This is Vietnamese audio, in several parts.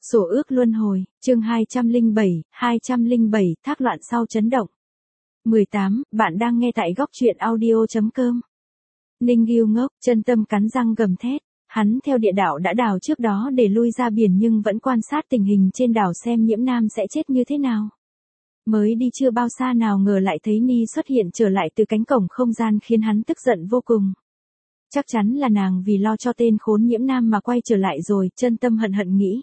Sổ ước luân hồi, chương 207, thác loạn sau chấn động. 18, bạn đang nghe tại góc truyện audio.com. Ninh Gil ngốc, chân tâm cắn răng gầm thét. Hắn theo địa đạo đã đào trước đó để lui ra biển nhưng vẫn quan sát tình hình trên đảo xem Nhiễm Nam sẽ chết như thế nào. Mới đi chưa bao xa nào ngờ lại thấy Ni xuất hiện trở lại từ cánh cổng không gian khiến hắn tức giận vô cùng. Chắc chắn là nàng vì lo cho tên khốn Nhiễm Nam mà quay trở lại rồi, chân tâm hận hận nghĩ.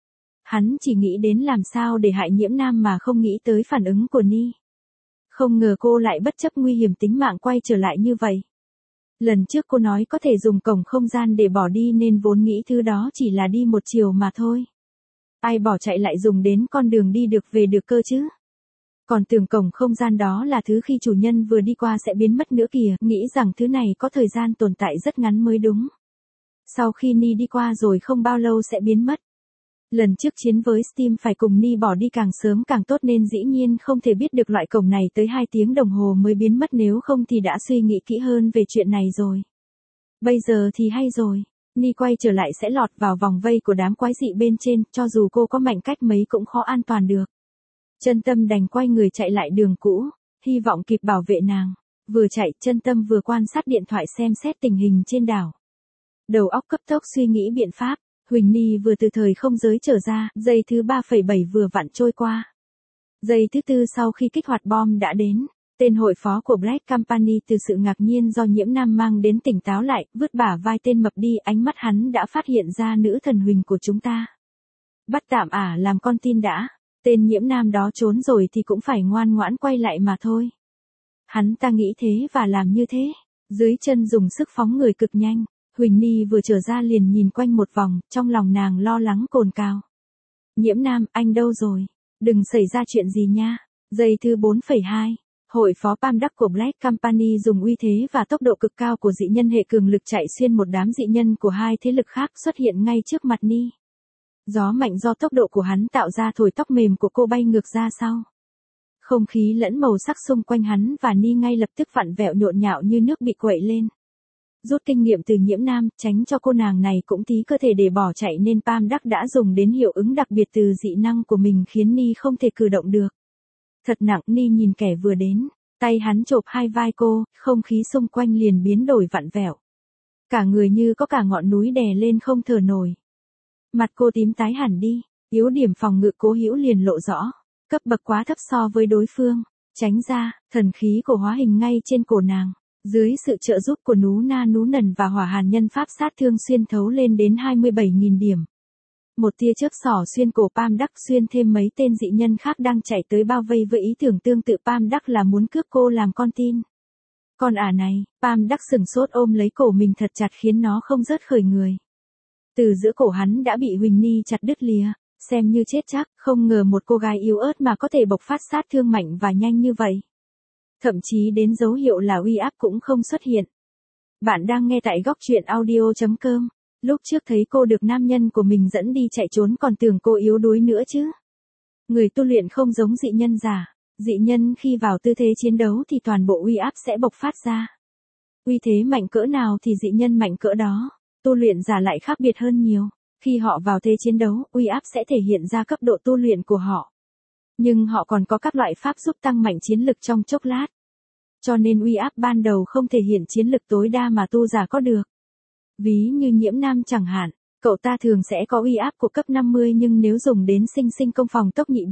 Hắn chỉ nghĩ đến làm sao để hại Nhiễm Nam mà không nghĩ tới phản ứng của Ni. Không ngờ cô lại bất chấp nguy hiểm tính mạng quay trở lại như vậy. Lần trước cô nói có thể dùng cổng không gian để bỏ đi nên vốn nghĩ thứ đó chỉ là đi một chiều mà thôi. Ai bỏ chạy lại dùng đến con đường đi được về được cơ chứ. Còn tưởng cổng không gian đó là thứ khi chủ nhân vừa đi qua sẽ biến mất nữa kìa, nghĩ rằng thứ này có thời gian tồn tại rất ngắn mới đúng. Sau khi Ni đi qua rồi không bao lâu sẽ biến mất. Lần trước chiến với Steam phải cùng Ni bỏ đi càng sớm càng tốt nên dĩ nhiên không thể biết được loại cổng này tới 2 tiếng đồng hồ mới biến mất, nếu không thì đã suy nghĩ kỹ hơn về chuyện này rồi. Bây giờ thì hay rồi, Ni quay trở lại sẽ lọt vào vòng vây của đám quái dị bên trên, cho dù cô có mạnh cách mấy cũng khó an toàn được. Chân tâm đành quay người chạy lại đường cũ, hy vọng kịp bảo vệ nàng. Vừa chạy, chân tâm vừa quan sát điện thoại xem xét tình hình trên đảo. Đầu óc cấp tốc suy nghĩ biện pháp. Huỳnh Ni vừa từ thời không giới trở ra, giây thứ 3,7 vừa vặn trôi qua. Giây thứ 4 sau khi kích hoạt bom đã đến, tên hội phó của Black Company từ sự ngạc nhiên do Nhiễm Nam mang đến tỉnh táo lại, vứt bả vai tên mập đi, ánh mắt hắn đã phát hiện ra nữ thần Huỳnh của chúng ta. Bắt tạm làm con tin đã, tên Nhiễm Nam đó trốn rồi thì cũng phải ngoan ngoãn quay lại mà thôi. Hắn ta nghĩ thế và làm như thế, dưới chân dùng sức phóng người cực nhanh. Huỳnh Ni vừa trở ra liền nhìn quanh một vòng, trong lòng nàng lo lắng cồn cào. Nhiễm Nam, anh đâu rồi? Đừng xảy ra chuyện gì nha. Giây thứ 4,2, hội phó Pam Đắc của Black Company dùng uy thế và tốc độ cực cao của dị nhân hệ cường lực chạy xuyên một đám dị nhân của hai thế lực khác xuất hiện ngay trước mặt Ni. Gió mạnh do tốc độ của hắn tạo ra thổi tóc mềm của cô bay ngược ra sau. Không khí lẫn màu sắc xung quanh hắn và Ni ngay lập tức vặn vẹo nhộn nhạo như nước bị quậy lên. Rút kinh nghiệm từ Nhiễm Nam, tránh cho cô nàng này cũng tí cơ thể để bỏ chạy nên Pam Đắc đã dùng đến hiệu ứng đặc biệt từ dị năng của mình khiến Ni không thể cử động được. Thật nặng, Ni nhìn kẻ vừa đến, tay hắn chộp hai vai cô, không khí xung quanh liền biến đổi vặn vẹo. Cả người như có cả ngọn núi đè lên không thở nổi. Mặt cô tím tái hẳn đi, yếu điểm phòng ngự Cố Hữu liền lộ rõ, cấp bậc quá thấp so với đối phương, tránh ra, thần khí của hóa hình ngay trên cổ nàng. Dưới sự trợ giúp của Nú Na Nú Nần và hỏa hàn nhân pháp sát thương xuyên thấu lên đến 27.000 điểm. Một tia chớp xỏ xuyên cổ Pam Đắc xuyên thêm mấy tên dị nhân khác đang chạy tới bao vây với ý tưởng tương tự Pam Đắc là muốn cướp cô làm con tin. Con này, Pam Đắc sừng sốt ôm lấy cổ mình thật chặt khiến nó không rớt khỏi người. Từ giữa cổ hắn đã bị Huỳnh Ni chặt đứt lìa, xem như chết chắc, không ngờ một cô gái yếu ớt mà có thể bộc phát sát thương mạnh và nhanh như vậy. Thậm chí đến dấu hiệu là uy áp cũng không xuất hiện. Bạn đang nghe tại góc truyện audio.com. Lúc trước thấy cô được nam nhân của mình dẫn đi chạy trốn còn tưởng cô yếu đuối nữa chứ. Người tu luyện không giống dị nhân giả. Dị nhân khi vào tư thế chiến đấu thì toàn bộ uy áp sẽ bộc phát ra. Uy thế mạnh cỡ nào thì dị nhân mạnh cỡ đó. Tu luyện giả lại khác biệt hơn nhiều. Khi họ vào thế chiến đấu, uy áp sẽ thể hiện ra cấp độ tu luyện của họ. Nhưng họ còn có các loại pháp giúp tăng mạnh chiến lực trong chốc lát. Cho nên uy áp ban đầu không thể hiện chiến lực tối đa mà tu giả có được. Ví như Nhiễm Nam chẳng hạn, cậu ta thường sẽ có uy áp của cấp 50 nhưng nếu dùng đến sinh công phòng tốc nhị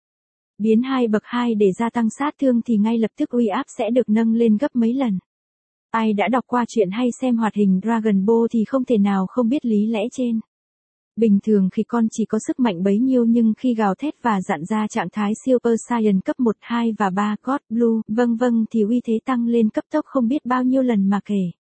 biến 2 bậc 2 để gia tăng sát thương thì ngay lập tức uy áp sẽ được nâng lên gấp mấy lần. Ai đã đọc qua chuyện hay xem hoạt hình Dragon Ball thì không thể nào không biết lý lẽ trên. Bình thường khi con chỉ có sức mạnh bấy nhiêu nhưng khi gào thét và dặn ra trạng thái Super Saiyan cấp 1, 2 và 3 God Blue, vâng thì uy thế tăng lên cấp tốc không biết bao nhiêu lần mà kể.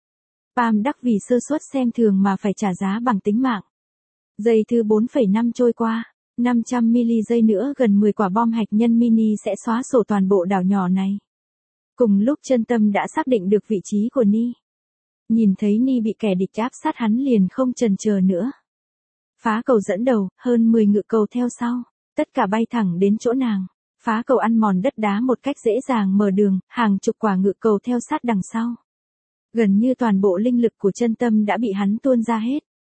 Pam Đắc vì sơ suất xem thường mà phải trả giá bằng tính mạng. Giây thứ 4,5 trôi qua, 500 mili giây nữa gần 10 quả bom hạt nhân mini sẽ xóa sổ toàn bộ đảo nhỏ này. Cùng lúc chân tâm đã xác định được vị trí của Ni. Nhìn thấy Ni bị kẻ địch áp sát hắn liền không chần chờ nữa. Phá cầu dẫn đầu, hơn 10 ngự cầu theo sau, tất cả bay thẳng đến chỗ nàng. Phá cầu ăn mòn đất đá một cách dễ dàng mở đường, hàng chục quả ngự cầu theo sát đằng sau. Gần như toàn bộ linh lực của chân tâm đã bị hắn tuôn ra hết.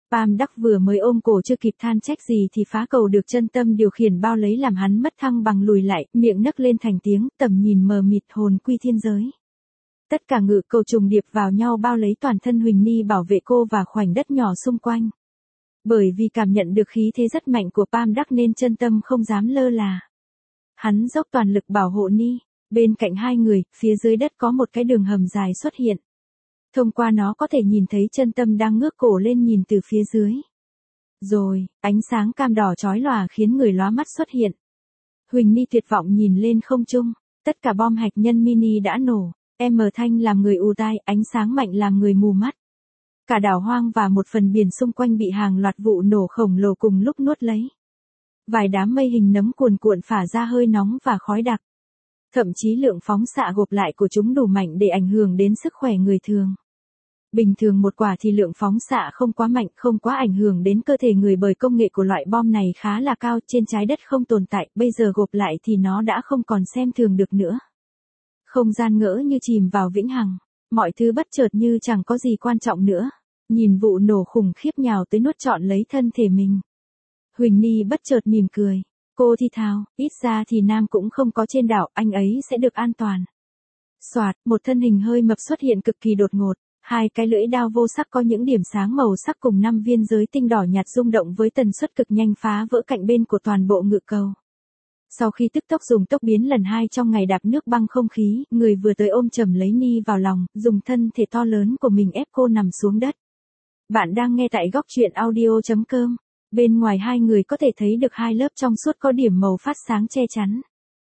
Pam Đắc vừa mới ôm cổ chưa kịp than trách gì thì phá cầu được chân tâm điều khiển bao lấy làm hắn mất thăng bằng lùi lại, miệng nấc lên thành tiếng, tầm nhìn mờ mịt hồn quy thiên giới. Tất cả ngự cầu trùng điệp vào nhau bao lấy toàn thân Huỳnh Ni bảo vệ cô và khoảnh đất nhỏ xung quanh. Bởi vì cảm nhận được khí thế rất mạnh của Pam Đắc nên chân tâm không dám lơ là. Hắn dốc toàn lực bảo hộ Ni, bên cạnh hai người, phía dưới đất có một cái đường hầm dài xuất hiện. Thông qua nó có thể nhìn thấy chân tâm đang ngước cổ lên nhìn từ phía dưới. Rồi, ánh sáng cam đỏ chói lòa khiến người lóa mắt xuất hiện. Huỳnh Ni tuyệt vọng nhìn lên không trung, tất cả bom hạt nhân mini đã nổ, thanh làm người ù tai, ánh sáng mạnh làm người mù mắt. Cả đảo hoang và một phần biển xung quanh bị hàng loạt vụ nổ khổng lồ cùng lúc nuốt lấy. Vài đám mây hình nấm cuồn cuộn phả ra hơi nóng và khói đặc. Thậm chí lượng phóng xạ gộp lại của chúng đủ mạnh để ảnh hưởng đến sức khỏe người thường. Bình thường một quả thì lượng phóng xạ không quá mạnh, không quá ảnh hưởng đến cơ thể người bởi công nghệ của loại bom này khá là cao, trên trái đất không tồn tại, bây giờ gộp lại thì nó đã không còn xem thường được nữa. Không gian ngỡ như chìm vào vĩnh hằng, mọi thứ bất chợt như chẳng có gì quan trọng nữa. Nhìn vụ nổ khủng khiếp nhào tới nuốt trọn lấy thân thể mình. Huỳnh Ni bất chợt mỉm cười. Cô thì thào, ít ra thì Nam cũng không có trên đảo, anh ấy sẽ được an toàn. Soạt, một thân hình hơi mập xuất hiện cực kỳ đột ngột. Hai cái lưỡi đao vô sắc có những điểm sáng màu sắc cùng 5 viên giới tinh đỏ nhạt rung động với tần suất cực nhanh phá vỡ cạnh bên của toàn bộ ngự cầu. Sau khi tức tốc dùng tốc biến lần 2 trong ngày đạp nước băng không khí, người vừa tới ôm chầm lấy Ni vào lòng, dùng thân thể to lớn của mình ép cô nằm xuống đất. Bạn đang nghe tại góc truyện audio.com. Bên ngoài hai người có thể thấy được hai lớp trong suốt có điểm màu phát sáng che chắn.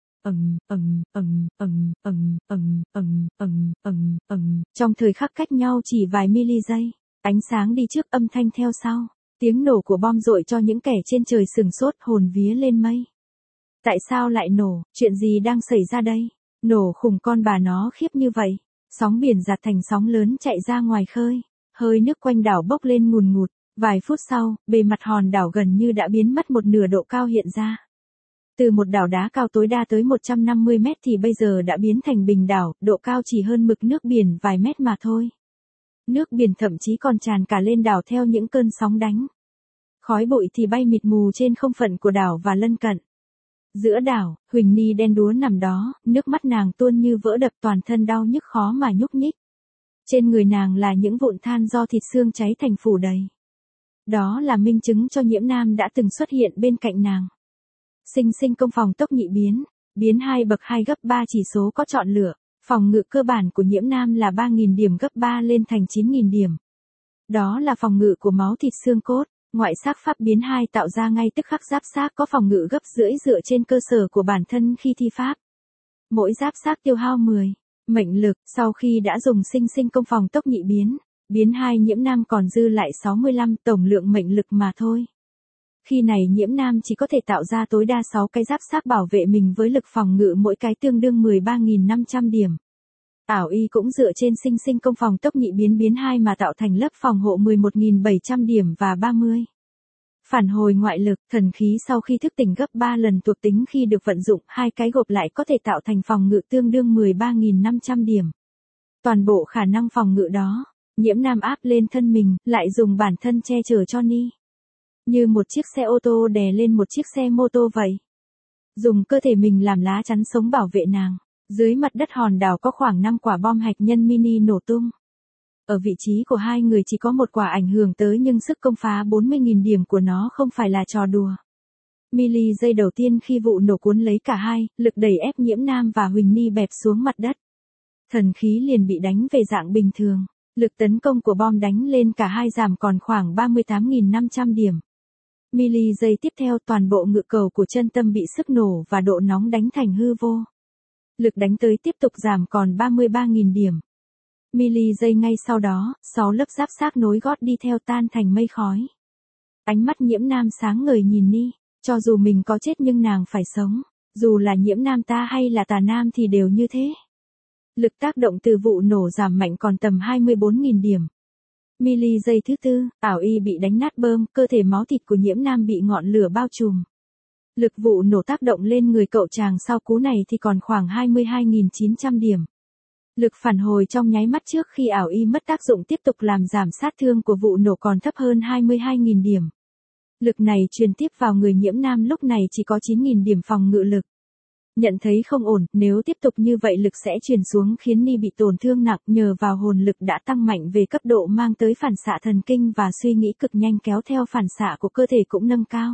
Trong thời khắc cách nhau chỉ vài mili giây, ánh sáng đi trước âm thanh theo sau, tiếng nổ của bom dội cho những kẻ trên trời sừng sốt hồn vía lên mây. Tại sao lại nổ, chuyện gì đang xảy ra đây? Nổ khủng con bà nó khiếp như vậy. Sóng biển giạt thành sóng lớn chạy ra ngoài khơi, hơi nước quanh đảo bốc lên ngùn ngụt. Vài phút sau, bề mặt hòn đảo gần như đã biến mất một nửa độ cao hiện ra. Từ một đảo đá cao tối đa tới 150 mét thì bây giờ đã biến thành bình đảo, độ cao chỉ hơn mực nước biển vài mét mà thôi. Nước biển thậm chí còn tràn cả lên đảo theo những cơn sóng đánh. Khói bụi thì bay mịt mù trên không phận của đảo và lân cận. Giữa đảo, Huỳnh Ni đen đúa nằm đó, nước mắt nàng tuôn như vỡ đập, toàn thân đau nhức khó mà nhúc nhích. Trên người nàng là những vụn than do thịt xương cháy thành phủ đầy. Đó là minh chứng cho Nhiễm Nam đã từng xuất hiện bên cạnh nàng. Sinh sinh công phòng tốc nhị biến, biến 2 bậc 2 gấp 3 chỉ số có chọn lựa, phòng ngự cơ bản của Nhiễm Nam là 3.000 điểm gấp 3 lên thành 9.000 điểm. Đó là phòng ngự của máu thịt xương cốt, ngoại xác pháp biến 2 tạo ra ngay tức khắc giáp xác có phòng ngự gấp rưỡi dựa trên cơ sở của bản thân khi thi pháp. Mỗi giáp xác tiêu hao 10 mệnh lực, sau khi đã dùng sinh sinh công phòng tốc nhị biến 2 Nhiễm Nam còn dư lại 65 tổng lượng mệnh lực mà thôi. Khi này Nhiễm Nam chỉ có thể tạo ra tối đa 6 cái giáp xác bảo vệ mình với lực phòng ngự mỗi cái tương đương 13.500 điểm. Ảo y cũng dựa trên sinh sinh công phòng tốc nhị biến 2 mà tạo thành lớp phòng hộ 11.700 điểm và 30. Phản hồi ngoại lực, thần khí sau khi thức tỉnh gấp 3 lần thuộc tính khi được vận dụng, hai cái gộp lại có thể tạo thành phòng ngự tương đương 13.500 điểm. Toàn bộ khả năng phòng ngự đó, Nhiễm Nam áp lên thân mình, lại dùng bản thân che chở cho Ni. Như một chiếc xe ô tô đè lên một chiếc xe mô tô vậy. Dùng cơ thể mình làm lá chắn sống bảo vệ nàng. Dưới mặt đất hòn đảo có khoảng 5 quả bom hạt nhân mini nổ tung. Ở vị trí của hai người chỉ có một quả ảnh hưởng tới nhưng sức công phá 40.000 điểm của nó không phải là trò đùa. Mili giây đầu tiên khi vụ nổ cuốn lấy cả hai, lực đẩy ép Nhiễm Nam và Huỳnh Ni bẹp xuống mặt đất. Thần khí liền bị đánh về dạng bình thường. Lực tấn công của bom đánh lên cả hai giảm còn khoảng 38.500 điểm. Mili giây tiếp theo toàn bộ ngự cầu của chân tâm bị sức nổ và độ nóng đánh thành hư vô. Lực đánh tới tiếp tục giảm còn 33.000 điểm. Mili giây ngay sau đó, 6 lớp giáp xác nối gót đi theo tan thành mây khói. Ánh mắt Nhiễm Nam sáng ngời nhìn Ni, cho dù mình có chết nhưng nàng phải sống, dù là Nhiễm Nam ta hay là Tà Nam thì đều như thế. Lực tác động từ vụ nổ giảm mạnh còn tầm 24.000 điểm. Mili giây thứ tư, ảo y bị đánh nát bơm, cơ thể máu thịt của Nhiễm Nam bị ngọn lửa bao trùm. Lực vụ nổ tác động lên người cậu chàng sau cú này thì còn khoảng 22.900 điểm. Lực phản hồi trong nháy mắt trước khi ảo y mất tác dụng tiếp tục làm giảm sát thương của vụ nổ còn thấp hơn 22.000 điểm. Lực này truyền tiếp vào người Nhiễm Nam lúc này chỉ có 9.000 điểm phòng ngự lực. Nhận thấy không ổn, nếu tiếp tục như vậy lực sẽ truyền xuống khiến Ni bị tổn thương nặng, nhờ vào hồn lực đã tăng mạnh về cấp độ mang tới phản xạ thần kinh và suy nghĩ cực nhanh kéo theo phản xạ của cơ thể cũng nâng cao.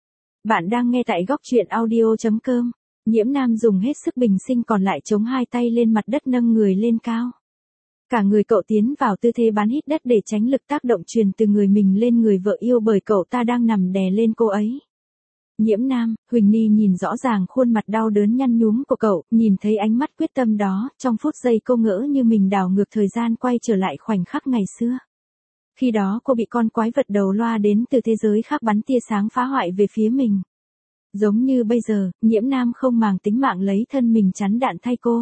Bạn đang nghe tại góc truyện audio.com. Nhiễm Nam dùng hết sức bình sinh còn lại chống hai tay lên mặt đất nâng người lên cao. Cả người cậu tiến vào tư thế bắn hít đất để tránh lực tác động truyền từ người mình lên người vợ yêu bởi cậu ta đang nằm đè lên cô ấy. Nhiễm Nam, Huỳnh Ni nhìn rõ ràng khuôn mặt đau đớn nhăn nhúm của cậu, nhìn thấy ánh mắt quyết tâm đó, trong phút giây cô ngỡ như mình đảo ngược thời gian quay trở lại khoảnh khắc ngày xưa. Khi đó cô bị con quái vật đầu loa đến từ thế giới khác bắn tia sáng phá hoại về phía mình. Giống như bây giờ, Nhiễm Nam không màng tính mạng lấy thân mình chắn đạn thay cô.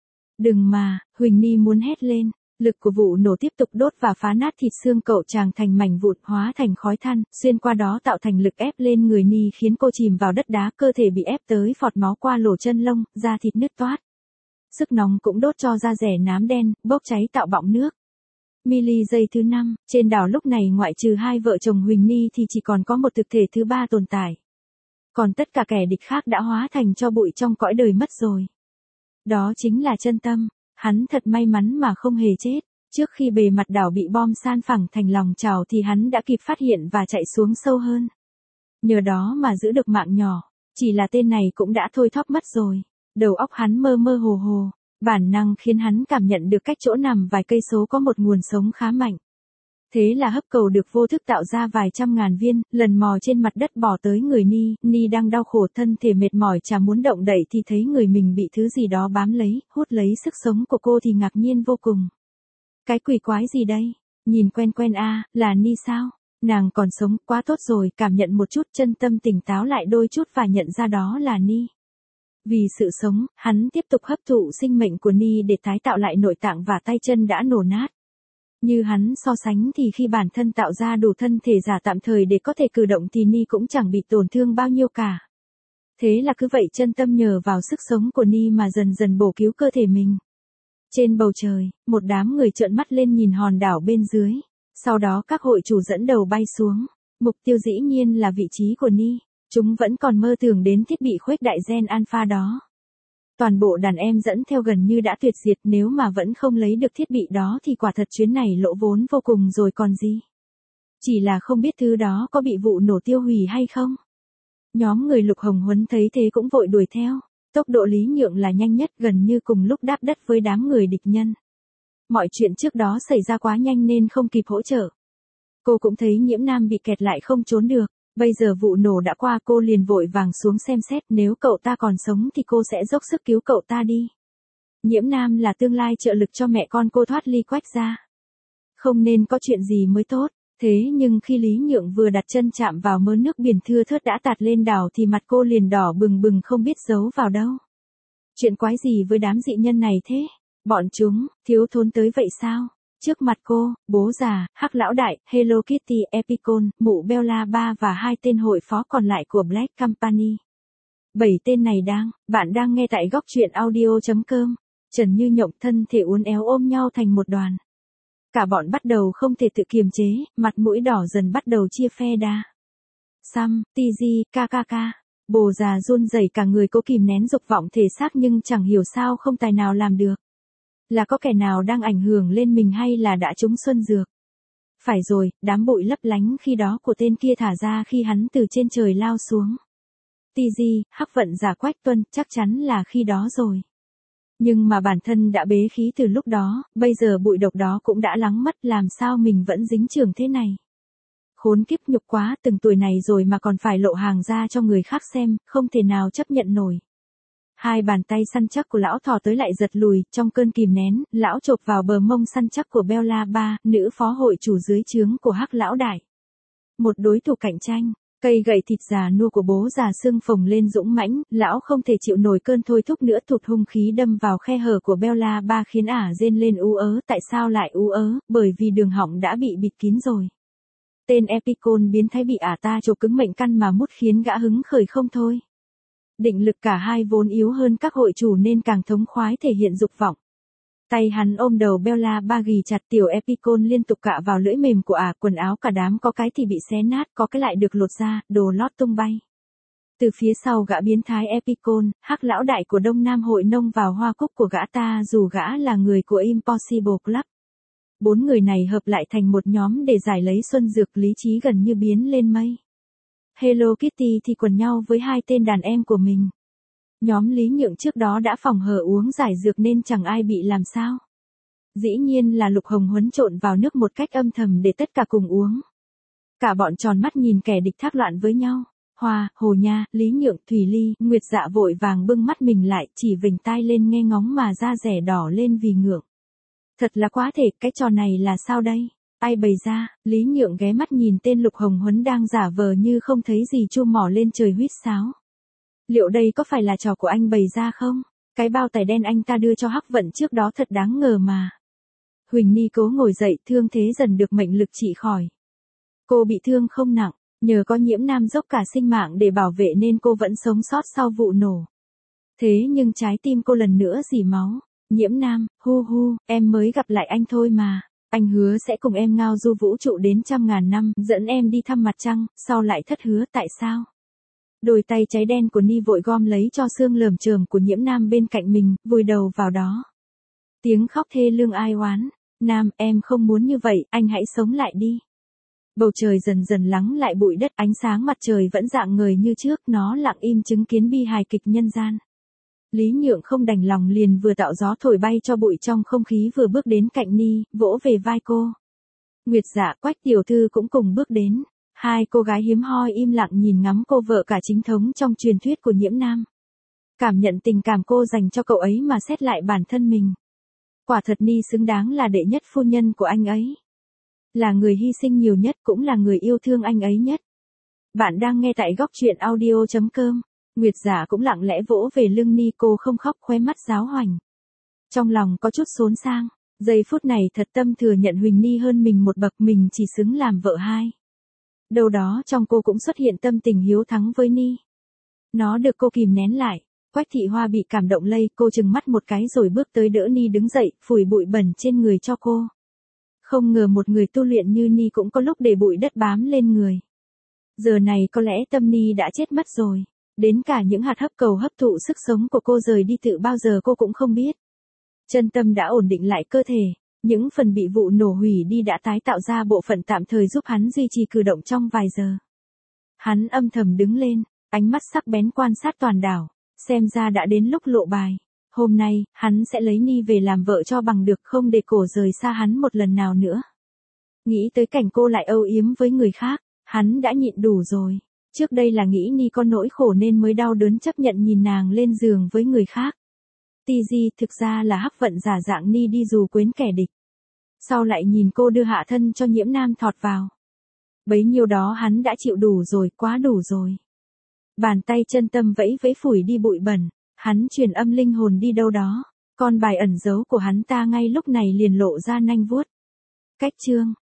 Đừng mà, Huỳnh Ni muốn hét lên. Lực của vụ nổ tiếp tục đốt và phá nát thịt xương cậu chàng thành mảnh vụn hóa thành khói than, xuyên qua đó tạo thành lực ép lên người Ni khiến cô chìm vào đất đá, cơ thể bị ép tới phọt máu qua lỗ chân lông, da thịt nứt toát. Sức nóng cũng đốt cho da rẻ nám đen, bốc cháy tạo bọng nước. Mili giây thứ 5, trên đảo lúc này ngoại trừ hai vợ chồng Huỳnh Ni thì chỉ còn có một thực thể thứ ba tồn tại. Còn tất cả kẻ địch khác đã hóa thành tro bụi trong cõi đời mất rồi. Đó chính là Chân Tâm. Hắn thật may mắn mà không hề chết. Trước khi bề mặt đảo bị bom san phẳng thành lòng chảo thì hắn đã kịp phát hiện và chạy xuống sâu hơn. Nhờ đó mà giữ được mạng nhỏ. Chỉ là tên này cũng đã thôi thóp mất rồi. Đầu óc hắn mơ mơ hồ hồ. Bản năng khiến hắn cảm nhận được cách chỗ nằm vài cây số có một nguồn sống khá mạnh. Thế là hấp cầu được vô thức tạo ra vài trăm ngàn viên, lần mò trên mặt đất bỏ tới người Ni đang đau khổ thân thể mệt mỏi chả muốn động đậy thì thấy người mình bị thứ gì đó bám lấy, hút lấy sức sống của cô thì ngạc nhiên vô cùng. Cái quỷ quái gì đây? Nhìn quen quen là Ni sao? Nàng còn sống, quá tốt rồi, cảm nhận một chút. Chân Tâm tỉnh táo lại đôi chút và nhận ra đó là Ni. Vì sự sống, hắn tiếp tục hấp thụ sinh mệnh của Ni để tái tạo lại nội tạng và tay chân đã nổ nát. Như hắn so sánh thì khi bản thân tạo ra đủ thân thể giả tạm thời để có thể cử động thì Ni cũng chẳng bị tổn thương bao nhiêu cả. Thế là cứ vậy Chân Tâm nhờ vào sức sống của Ni mà dần dần bổ cứu cơ thể mình. Trên bầu trời, một đám người trợn mắt lên nhìn hòn đảo bên dưới. Sau đó các hội chủ dẫn đầu bay xuống. Mục tiêu dĩ nhiên là vị trí của Ni. Chúng vẫn còn mơ tưởng đến thiết bị khuếch đại gen alpha đó. Toàn bộ đàn em dẫn theo gần như đã tuyệt diệt, nếu mà vẫn không lấy được thiết bị đó thì quả thật chuyến này lỗ vốn vô cùng rồi còn gì. Chỉ là không biết thứ đó có bị vụ nổ tiêu hủy hay không. Nhóm người Lục Hồng Huấn thấy thế cũng vội đuổi theo. Tốc độ Lý Nhượng là nhanh nhất, gần như cùng lúc đáp đất với đám người địch nhân. Mọi chuyện trước đó xảy ra quá nhanh nên không kịp hỗ trợ. Cô cũng thấy Nhiễm Nam bị kẹt lại không trốn được. Bây giờ vụ nổ đã qua, cô liền vội vàng xuống xem xét, nếu cậu ta còn sống thì cô sẽ dốc sức cứu cậu ta đi. Nhiễm Nam là tương lai trợ lực cho mẹ con cô thoát ly Quách gia. Không nên có chuyện gì mới tốt, thế nhưng khi Lý Nhượng vừa đặt chân chạm vào mớ nước biển thưa thớt đã tạt lên đảo thì mặt cô liền đỏ bừng bừng không biết giấu vào đâu. Chuyện quái gì với đám dị nhân này thế? Bọn chúng, thiếu thốn tới vậy sao? Trước mặt cô, bố già, Hắc Lão Đại, Hello Kitty, Epicon, mụ Bella 3 và hai tên hội phó còn lại của Black Company. 7 tên này bạn đang nghe tại góc truyện audio.com. Trần Như Nhộng thân thể uốn éo ôm nhau thành một đoàn. Cả bọn bắt đầu không thể tự kiềm chế, mặt mũi đỏ dần bắt đầu chia phe đa. Sam, TG, KKK. Bồ già run rẩy cả người, cố kìm nén dục vọng thể xác nhưng chẳng hiểu sao không tài nào làm được. Là có kẻ nào đang ảnh hưởng lên mình hay là đã trúng xuân dược? Phải rồi, đám bụi lấp lánh khi đó của tên kia thả ra khi hắn từ trên trời lao xuống. TG, Hắc Vận giả Quách Tuân, chắc chắn là khi đó rồi. Nhưng mà bản thân đã bế khí từ lúc đó, bây giờ bụi độc đó cũng đã lắng mất, làm sao mình vẫn dính chưởng thế này? Khốn kiếp, nhục quá, từng tuổi này rồi mà còn phải lộ hàng ra cho người khác xem, không thể nào chấp nhận nổi. Hai bàn tay săn chắc của lão thò tới lại giật lùi, trong cơn kìm nén, lão chộp vào bờ mông săn chắc của Bella 3, nữ phó hội chủ dưới trướng của Hắc Lão Đại. Một đối thủ cạnh tranh, cây gậy thịt già nua của bố già xương phồng lên dũng mãnh, lão không thể chịu nổi cơn thôi thúc nữa, thụt hung khí đâm vào khe hở của Bella 3 khiến ả rên lên ú ớ. Tại sao lại ú ớ? Bởi vì đường họng đã bị bịt kín rồi. Tên Epicon biến thái bị ả ta chộp cứng mệnh căn mà mút khiến gã hứng khởi không thôi. Định lực cả hai vốn yếu hơn các hội chủ nên càng thống khoái thể hiện dục vọng. Tay hắn ôm đầu Bella Baggy chặt, tiểu Epicôn liên tục cạ vào lưỡi mềm của quần áo cả đám có cái thì bị xé nát, có cái lại được lột ra, đồ lót tung bay. Từ phía sau gã biến thái Epicôn, hắc lão đại của Đông Nam hội nông vào hoa cúc của gã ta dù gã là người của Impossible Club. 4 người này hợp lại thành một nhóm để giải lấy xuân dược, lý trí gần như biến lên mây. Hello Kitty thì quần nhau với 2 tên đàn em của mình. Nhóm Lý Nhượng trước đó đã phòng hờ uống giải dược nên chẳng ai bị làm sao. Dĩ nhiên là Lục Hồng Huấn trộn vào nước một cách âm thầm để tất cả cùng uống. Cả bọn tròn mắt nhìn kẻ địch thác loạn với nhau. Hoa, Hồ Nha, Lý Nhượng, Thủy Ly, Nguyệt Dạ vội vàng bưng mắt mình lại, chỉ vểnh tai lên nghe ngóng mà da rẻ đỏ lên vì ngượng. Thật là quá thể, cái trò này là sao đây? Ai bày ra? Lý Nhượng ghé mắt nhìn tên Lục Hồng Huấn đang giả vờ như không thấy gì chu mỏ lên trời huýt sáo. Liệu đây có phải là trò của anh bày ra không? Cái bao tải đen anh ta đưa cho Hắc Vận trước đó thật đáng ngờ mà. Huỳnh Ni cố ngồi dậy, thương thế dần được mệnh lực trị khỏi. Cô bị thương không nặng, nhờ có Nhiễm Nam dốc cả sinh mạng để bảo vệ nên cô vẫn sống sót sau vụ nổ. Thế nhưng trái tim cô lần nữa rỉ máu. Nhiễm Nam, hu hu, em mới gặp lại anh thôi mà. Anh hứa sẽ cùng em ngao du vũ trụ đến 100.000 năm, dẫn em đi thăm mặt trăng, sau lại thất hứa, tại sao? Đôi tay cháy đen của Ni vội gom lấy cho xương lởm chởm của Nhiễm Nam bên cạnh mình, vùi đầu vào đó. Tiếng khóc thê lương ai oán. Nam, em không muốn như vậy, anh hãy sống lại đi. Bầu trời dần dần lắng lại bụi đất, ánh sáng mặt trời vẫn rạng ngời như trước, nó lặng im chứng kiến bi hài kịch nhân gian. Lý Nhượng không đành lòng liền vừa tạo gió thổi bay cho bụi trong không khí vừa bước đến cạnh Ni, vỗ về vai cô. Nguyệt Dạ, Quách tiểu thư cũng cùng bước đến. 2 cô gái hiếm hoi im lặng nhìn ngắm cô vợ cả chính thống trong truyền thuyết của Nhiễm Nam. Cảm nhận tình cảm cô dành cho cậu ấy mà xét lại bản thân mình. Quả thật Ni xứng đáng là đệ nhất phu nhân của anh ấy. Là người hy sinh nhiều nhất cũng là người yêu thương anh ấy nhất. Bạn đang nghe tại góc truyện audio.com. Nguyệt Dạ cũng lặng lẽ vỗ về lưng Ni, cô không khóc, khóe mắt giáo hoành. Trong lòng có chút xốn sang, giây phút này thật tâm thừa nhận Huỳnh Ni hơn mình một bậc, mình chỉ xứng làm vợ hai. Đâu đó trong cô cũng xuất hiện tâm tình hiếu thắng với Ni. Nó được cô kìm nén lại. Quách Thị Hoa bị cảm động lây, cô trừng mắt một cái rồi bước tới đỡ Ni đứng dậy, phủi bụi bẩn trên người cho cô. Không ngờ một người tu luyện như Ni cũng có lúc để bụi đất bám lên người. Giờ này có lẽ tâm Ni đã chết mất rồi. Đến cả những hạt hấp cầu hấp thụ sức sống của cô rời đi tự bao giờ cô cũng không biết. Chân tâm đã ổn định lại cơ thể. Những phần bị vụ nổ hủy đi đã tái tạo ra bộ phận tạm thời giúp hắn duy trì cử động trong vài giờ. Hắn âm thầm đứng lên, ánh mắt sắc bén quan sát toàn đảo. Xem ra đã đến lúc lộ bài. Hôm nay, hắn sẽ lấy Ni về làm vợ cho bằng được, không để cổ rời xa hắn một lần nào nữa. Nghĩ tới cảnh cô lại âu yếm với người khác, hắn đã nhịn đủ rồi. Trước đây là nghĩ Ni có nỗi khổ nên mới đau đớn chấp nhận nhìn nàng lên giường với người khác. Tì thực ra là Hắc Vận giả dạng Ni đi dù quến kẻ địch. Sau lại nhìn cô đưa hạ thân cho Nhiễm Nam thọt vào. Bấy nhiêu đó hắn đã chịu đủ rồi, quá đủ rồi. Bàn tay chân tâm vẫy vẫy phủi đi bụi bẩn, hắn truyền âm linh hồn đi đâu đó. Con bài ẩn giấu của hắn ta ngay lúc này liền lộ ra nanh vuốt. Cách chương